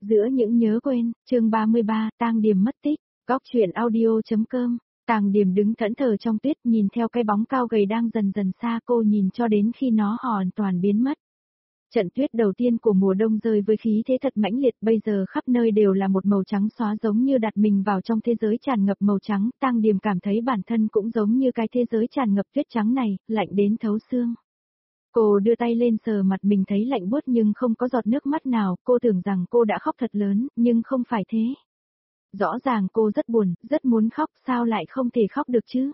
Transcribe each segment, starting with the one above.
Giữa những nhớ quên, chương 33, Tang Điềm mất tích, góc truyện audio.com. Tang Điềm đứng thẫn thờ trong tuyết nhìn theo cái bóng cao gầy đang dần dần xa cô nhìn cho đến khi nó hoàn toàn biến mất. Trận tuyết đầu tiên của mùa đông rơi với khí thế thật mãnh liệt, bây giờ khắp nơi đều là một màu trắng xóa giống như đặt mình vào trong thế giới tràn ngập màu trắng. Tang Điềm cảm thấy bản thân cũng giống như cái thế giới tràn ngập tuyết trắng này, lạnh đến thấu xương. Cô đưa tay lên sờ mặt mình thấy lạnh buốt nhưng không có giọt nước mắt nào, cô tưởng rằng cô đã khóc thật lớn, nhưng không phải thế. Rõ ràng cô rất buồn, rất muốn khóc, sao lại không thể khóc được chứ?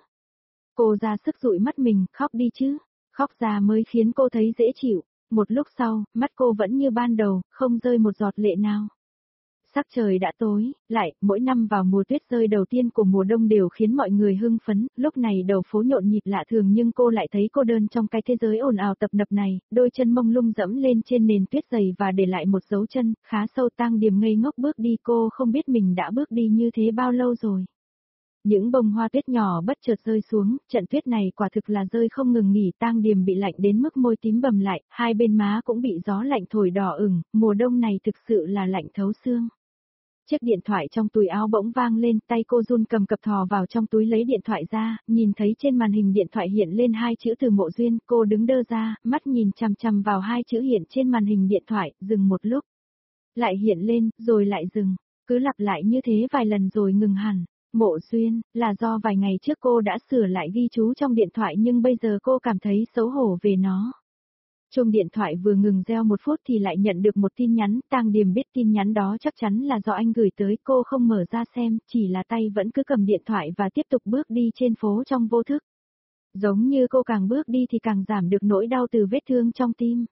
Cô ra sức dụi mắt mình, khóc đi chứ, khóc ra mới khiến cô thấy dễ chịu. Một lúc sau, mắt cô vẫn như ban đầu, không rơi một giọt lệ nào. Sắc trời đã tối, lại, mỗi năm vào mùa tuyết rơi đầu tiên của mùa đông đều khiến mọi người hưng phấn, lúc này đầu phố nhộn nhịp lạ thường nhưng cô lại thấy cô đơn trong cái thế giới ồn ào tập nập này, đôi chân mông lung dẫm lên trên nền tuyết dày và để lại một dấu chân, khá sâu. Tang Điềm ngây ngốc bước đi, cô không biết mình đã bước đi như thế bao lâu rồi. Những bông hoa tuyết nhỏ bất chợt rơi xuống, trận tuyết này quả thực là rơi không ngừng nghỉ. Tang Điềm bị lạnh đến mức môi tím bầm lại, hai bên má cũng bị gió lạnh thổi đỏ ửng, mùa đông này thực sự là lạnh thấu xương. Chiếc điện thoại trong túi áo bỗng vang lên, tay cô run cầm cập thò vào trong túi lấy điện thoại ra, nhìn thấy trên màn hình điện thoại hiện lên hai chữ Từ Mộ Duyên, cô đứng đơ ra, mắt nhìn chằm chằm vào hai chữ hiện trên màn hình điện thoại, dừng một lúc. Lại hiện lên, rồi lại dừng, cứ lặp lại như thế vài lần rồi ngừng hẳn. Mộ Duyên, là do vài ngày trước cô đã sửa lại ghi chú trong điện thoại nhưng bây giờ cô cảm thấy xấu hổ về nó. Chuông điện thoại vừa ngừng reo một phút thì lại nhận được một tin nhắn. Tang Điềm biết tin nhắn đó chắc chắn là do anh gửi tới, cô không mở ra xem, chỉ là tay vẫn cứ cầm điện thoại và tiếp tục bước đi trên phố trong vô thức. Giống như cô càng bước đi thì càng giảm được nỗi đau từ vết thương trong tim.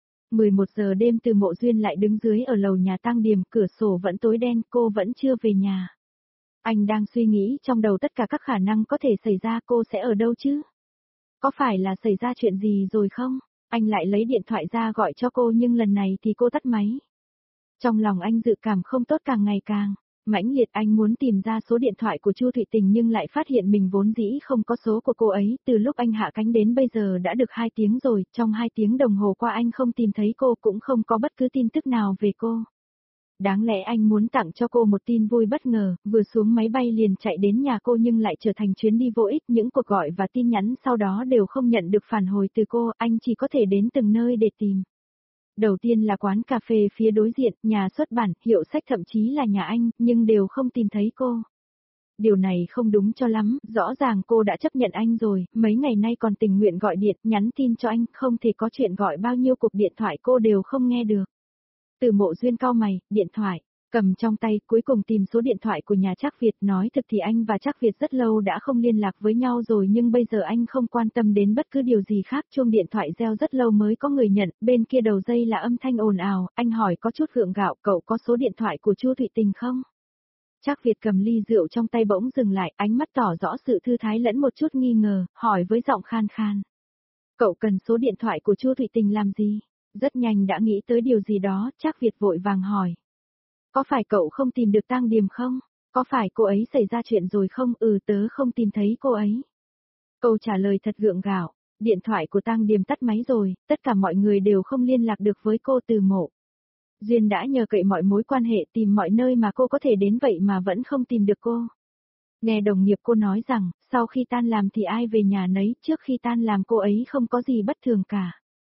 11 giờ đêm Từ Mộ Duyên lại đứng dưới ở lầu nhà Tang Điềm, cửa sổ vẫn tối đen, cô vẫn chưa về nhà. Anh đang suy nghĩ trong đầu tất cả các khả năng có thể xảy ra, cô sẽ ở đâu chứ? Có phải là xảy ra chuyện gì rồi không? Anh lại lấy điện thoại ra gọi cho cô nhưng lần này thì cô tắt máy. Trong lòng anh dự cảm không tốt càng ngày càng mãnh liệt. Anh muốn tìm ra số điện thoại của Chu Thụy Tình nhưng lại phát hiện mình vốn dĩ không có số của cô ấy. Từ lúc anh hạ cánh đến bây giờ đã được 2 tiếng rồi, trong 2 tiếng đồng hồ qua anh không tìm thấy cô, cũng không có bất cứ tin tức nào về cô. Đáng lẽ anh muốn tặng cho cô một tin vui bất ngờ, vừa xuống máy bay liền chạy đến nhà cô nhưng lại trở thành chuyến đi vô ích, những cuộc gọi và tin nhắn sau đó đều không nhận được phản hồi từ cô, anh chỉ có thể đến từng nơi để tìm. Đầu tiên là quán cà phê phía đối diện, nhà xuất bản, hiệu sách, thậm chí là nhà anh, nhưng đều không tìm thấy cô. Điều này không đúng cho lắm, rõ ràng cô đã chấp nhận anh rồi, mấy ngày nay còn tình nguyện gọi điện, nhắn tin cho anh, không thể có chuyện gọi bao nhiêu cuộc điện thoại cô đều không nghe được. Từ Mộ Duyên cau mày, điện thoại, cầm trong tay, cuối cùng tìm số điện thoại của nhà Trác Việt. Nói thực thì anh và Trác Việt rất lâu đã không liên lạc với nhau rồi nhưng bây giờ anh không quan tâm đến bất cứ điều gì khác. Chuông điện thoại reo rất lâu mới có người nhận, bên kia đầu dây là âm thanh ồn ào, anh hỏi có chút gượng gạo, cậu có số điện thoại của Chu Thụy Tình không? Trác Việt cầm ly rượu trong tay bỗng dừng lại, ánh mắt tỏ rõ sự thư thái lẫn một chút nghi ngờ, hỏi với giọng khan khan. Cậu cần số điện thoại của Chu Thụy Tình làm gì? Rất nhanh đã nghĩ tới điều gì đó, Trác Việt vội vàng hỏi. Có phải cậu không tìm được Tang Điềm không? Có phải cô ấy xảy ra chuyện rồi không? Tớ không tìm thấy cô ấy. Câu trả lời thật gượng gạo, điện thoại của Tang Điềm tắt máy rồi, tất cả mọi người đều không liên lạc được với cô. Từ Mộ Duyên đã nhờ cậy mọi mối quan hệ tìm mọi nơi mà cô có thể đến vậy mà vẫn không tìm được cô. Nghe đồng nghiệp cô nói rằng, sau khi tan làm thì ai về nhà nấy, trước khi tan làm cô ấy không có gì bất thường cả.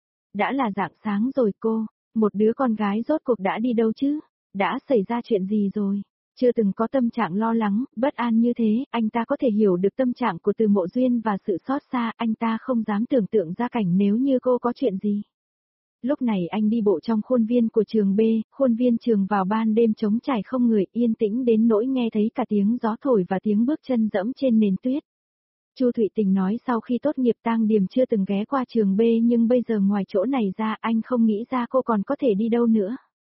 Đã là rạng sáng rồi cô, một đứa con gái rốt cuộc đã đi đâu chứ? Đã xảy ra chuyện gì rồi? Chưa từng có tâm trạng lo lắng, bất an như thế, anh ta có thể hiểu được tâm trạng của Từ Mộ Duyên và sự xót xa, anh ta không dám tưởng tượng ra cảnh nếu như cô có chuyện gì. Lúc này anh đi bộ trong khuôn viên của trường B, khuôn viên trường vào ban đêm trống trải không người, yên tĩnh đến nỗi nghe thấy cả tiếng gió thổi và tiếng bước chân dẫm trên nền tuyết. Chu Thụy Tình nói sau khi tốt nghiệp Tang Điềm chưa từng ghé qua trường B nhưng bây giờ ngoài chỗ này ra anh không nghĩ ra cô còn có thể đi đâu nữa.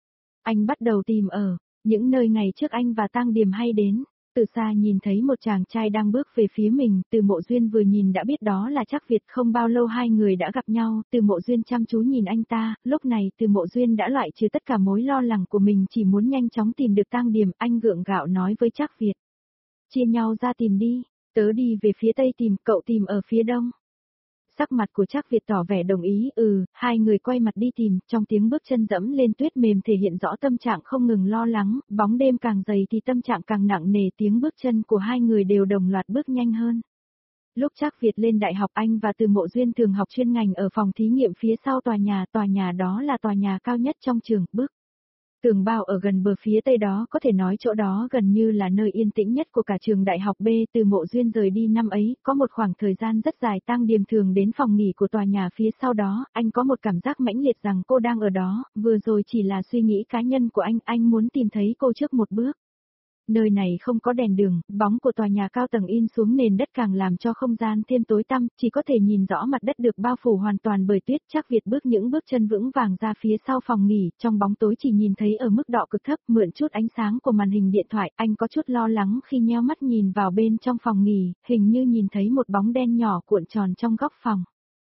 Anh bắt đầu tìm ở những nơi ngày trước anh và Tang Điềm hay đến. Từ xa nhìn thấy một chàng trai đang bước về phía mình, Từ Mộ Duyên vừa nhìn đã biết đó là Trác Việt. Không bao lâu hai người đã gặp nhau, Từ Mộ Duyên chăm chú nhìn anh ta, lúc này Từ Mộ Duyên đã loại trừ tất cả mối lo lắng của mình, chỉ muốn nhanh chóng tìm được Tang Điềm. Anh gượng gạo nói với Trác Việt. Chia nhau ra tìm đi, tớ đi về phía tây tìm, cậu tìm ở phía đông. sắc mặt của Trác Việt tỏ vẻ đồng ý, hai người quay mặt đi tìm, trong tiếng bước chân dẫm lên tuyết mềm thể hiện rõ tâm trạng không ngừng lo lắng, bóng đêm càng dày thì tâm trạng càng nặng nề, tiếng bước chân của hai người đều đồng loạt bước nhanh hơn. Lúc Trác Việt lên đại học, anh và Từ Mộ Duyên thường học chuyên ngành ở phòng thí nghiệm phía sau tòa nhà đó là tòa nhà cao nhất trong trường, bức tường bao ở gần bờ phía tây đó, có thể nói chỗ đó gần như là nơi yên tĩnh nhất của cả trường đại học B. Từ Mộ Duyên rời đi năm ấy, có một khoảng thời gian rất dài Tang Điềm thường đến phòng nghỉ của tòa nhà phía sau đó, anh có một cảm giác mãnh liệt rằng cô đang ở đó, vừa rồi chỉ là suy nghĩ cá nhân của anh muốn tìm thấy cô trước một bước. Nơi này không có đèn đường, bóng của tòa nhà cao tầng in xuống nền đất càng làm cho không gian thêm tối tăm, chỉ có thể nhìn rõ mặt đất được bao phủ hoàn toàn bởi tuyết. Trác Việt bước những bước chân vững vàng ra phía sau phòng nghỉ, trong bóng tối chỉ nhìn thấy ở mức độ cực thấp, mượn chút ánh sáng của màn hình điện thoại, anh có chút lo lắng khi nheo mắt nhìn vào bên trong phòng nghỉ, hình như nhìn thấy một bóng đen nhỏ cuộn tròn trong góc phòng.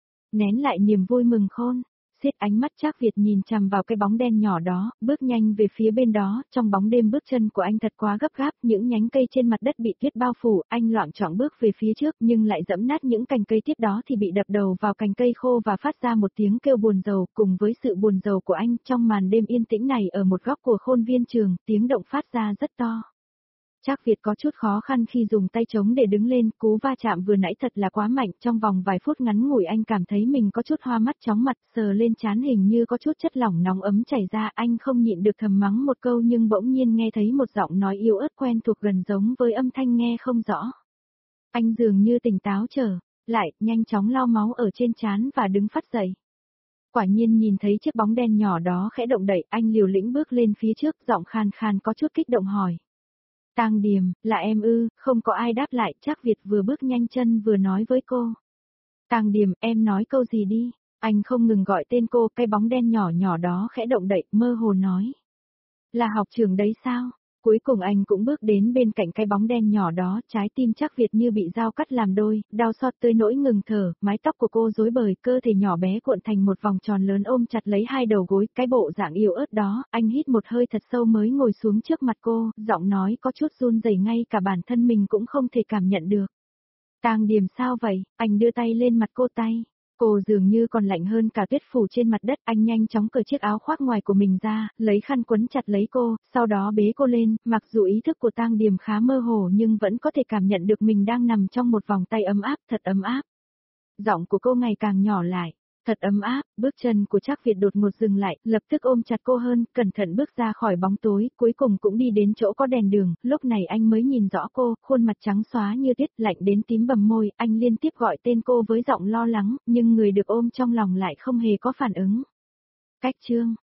Nén lại niềm vui mừng khôn. Xiết ánh mắt Trác Việt nhìn chằm vào cái bóng đen nhỏ đó, bước nhanh về phía bên đó, trong bóng đêm bước chân của anh thật quá gấp gáp, những nhánh cây trên mặt đất bị tuyết bao phủ, anh loạng choạng bước về phía trước nhưng lại dẫm nát những cành cây tiếp đó thì bị đập đầu vào cành cây khô và phát ra một tiếng kêu buồn rầu, cùng với sự buồn rầu của anh, trong màn đêm yên tĩnh này ở một góc của khuôn viên trường, tiếng động phát ra rất to. Trác Việt có chút khó khăn khi dùng tay chống để đứng lên, cú va chạm vừa nãy thật là quá mạnh, trong vòng vài phút ngắn ngủi anh cảm thấy mình có chút hoa mắt chóng mặt, sờ lên trán hình như có chút chất lỏng nóng ấm chảy ra, anh không nhịn được thầm mắng một câu nhưng bỗng nhiên nghe thấy một giọng nói yếu ớt quen thuộc gần giống với âm thanh nghe không rõ. Anh dường như tỉnh táo trở lại, nhanh chóng lau máu ở trên trán và đứng phắt dậy. Quả nhiên nhìn thấy chiếc bóng đen nhỏ đó khẽ động đậy, anh liều lĩnh bước lên phía trước, giọng khàn khàn có chút kích động hỏi. Tang Điềm, là em ư? Không có ai đáp lại, Trác Việt vừa bước nhanh chân vừa nói với cô. Tang Điềm, em nói câu gì đi? Anh không ngừng gọi tên cô, cái bóng đen nhỏ nhỏ đó khẽ động đậy, mơ hồ nói. Là học trường đấy sao? Cuối cùng anh cũng bước đến bên cạnh cái bóng đen nhỏ đó, trái tim Trác Việt như bị dao cắt làm đôi, đau xót tới nỗi ngừng thở, mái tóc của cô rối bời, cơ thể nhỏ bé cuộn thành một vòng tròn lớn ôm chặt lấy hai đầu gối, cái bộ dạng yếu ớt đó, anh hít một hơi thật sâu mới ngồi xuống trước mặt cô, giọng nói có chút run rẩy ngay cả bản thân mình cũng không thể cảm nhận được. Tang Điềm sao vậy? Anh đưa tay lên mặt cô tay. Cô dường như còn lạnh hơn cả tuyết phủ trên mặt đất, anh nhanh chóng cởi chiếc áo khoác ngoài của mình ra, lấy khăn quấn chặt lấy cô, sau đó bế cô lên, mặc dù ý thức của Tang Điềm khá mơ hồ nhưng vẫn có thể cảm nhận được mình đang nằm trong một vòng tay ấm áp, thật ấm áp. Giọng của cô ngày càng nhỏ lại, thật ấm áp, bước chân của Trác Việt đột ngột dừng lại, lập tức ôm chặt cô hơn, cẩn thận bước ra khỏi bóng tối, cuối cùng cũng đi đến chỗ có đèn đường, lúc này anh mới nhìn rõ cô, khuôn mặt trắng xóa như tuyết, lạnh đến tím bầm môi, anh liên tiếp gọi tên cô với giọng lo lắng, nhưng người được ôm trong lòng lại không hề có phản ứng. Cách chương